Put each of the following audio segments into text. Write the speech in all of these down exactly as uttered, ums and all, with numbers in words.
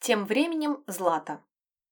Тем временем Злата.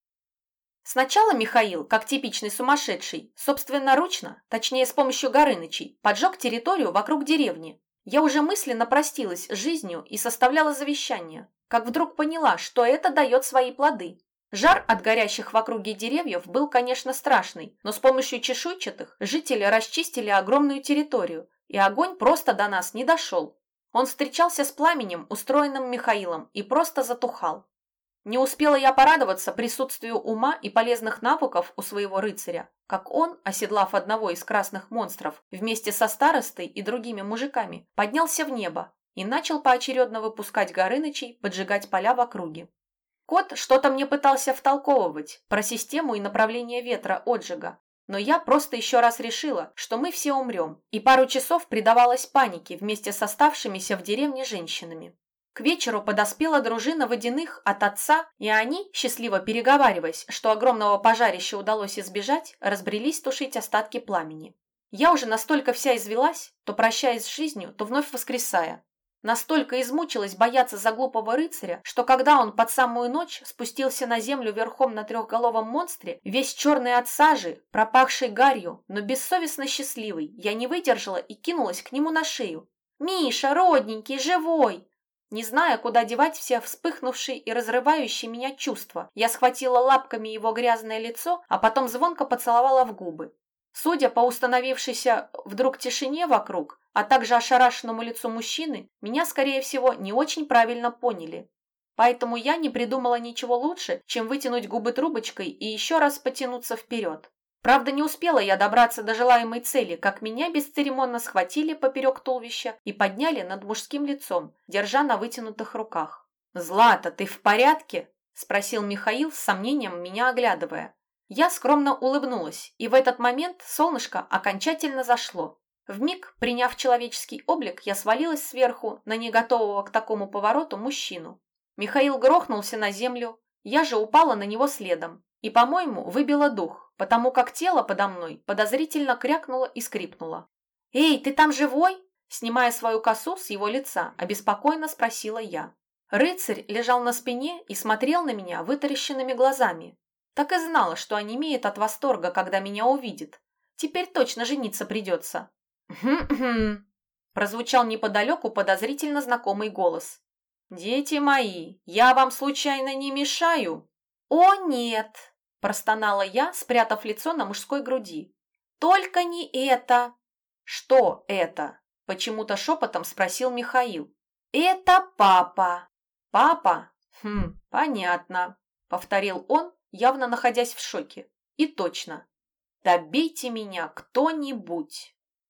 Сначала Михаил, как типичный сумасшедший, собственноручно, точнее с помощью Горынычей, поджег территорию вокруг деревни. Я уже мысленно простилась с жизнью и составляла завещание, как вдруг поняла, что это дает свои плоды. Жар от горящих в округе деревьев был, конечно, страшный, но с помощью чешуйчатых жители расчистили огромную территорию, и огонь просто до нас не дошел. Он встречался с пламенем, устроенным Михаилом, и просто затухал. Не успела я порадоваться присутствию ума и полезных навыков у своего рыцаря, как он, оседлав одного из красных монстров, вместе со старостой и другими мужиками, поднялся в небо и начал поочередно выпускать Горынычей поджигать поля в округе. Кот что-то мне пытался втолковывать про систему и направление ветра отжига, но я просто еще раз решила, что мы все умрем, и пару часов предавалась панике вместе с оставшимися в деревне женщинами. К вечеру подоспела дружина водяных от отца, и они, счастливо переговариваясь, что огромного пожарища удалось избежать, разбрелись тушить остатки пламени. Я уже настолько вся извелась, то прощаясь с жизнью, то вновь воскресая. Настолько измучилась бояться за глупого рыцаря, что когда он под самую ночь спустился на землю верхом на трехголовом монстре, весь черный от сажи, пропахший гарью, но бессовестно счастливый, я не выдержала и кинулась к нему на шею. «Миша, родненький, живой!» Не зная, куда девать все вспыхнувшие и разрывающие меня чувства, я схватила лапками его грязное лицо, а потом звонко поцеловала в губы. Судя по установившейся вдруг тишине вокруг, а также ошарашенному лицу мужчины, меня, скорее всего, не очень правильно поняли. Поэтому я не придумала ничего лучше, чем вытянуть губы трубочкой и еще раз потянуться вперед. Правда, не успела я добраться до желаемой цели, как меня бесцеремонно схватили поперек туловища и подняли над мужским лицом, держа на вытянутых руках. «Злата, ты в порядке?» – спросил Михаил с сомнением, меня оглядывая. Я скромно улыбнулась, и в этот момент солнышко окончательно зашло. Вмиг, приняв человеческий облик, я свалилась сверху на неготового к такому повороту мужчину. Михаил грохнулся на землю, я же упала на него следом и, по-моему, выбила дух, потому как тело подо мной подозрительно крякнуло и скрипнуло. «Эй, ты там живой?» Снимая свою косу с его лица, обеспокоенно спросила я. Рыцарь лежал на спине и смотрел на меня вытаращенными глазами. Так и знала, что онемеет от восторга, когда меня увидит. Теперь точно жениться придется. «Хм-хм», прозвучал неподалеку подозрительно знакомый голос. «Дети мои, я вам случайно не мешаю?» «О, нет!» – простонала я, спрятав лицо на мужской груди. «Только не это!» «Что это?» – почему-то шепотом спросил Михаил. «Это папа!» «Папа? Хм, понятно», – повторил он, явно находясь в шоке. «И точно. Добейте меня кто-нибудь!»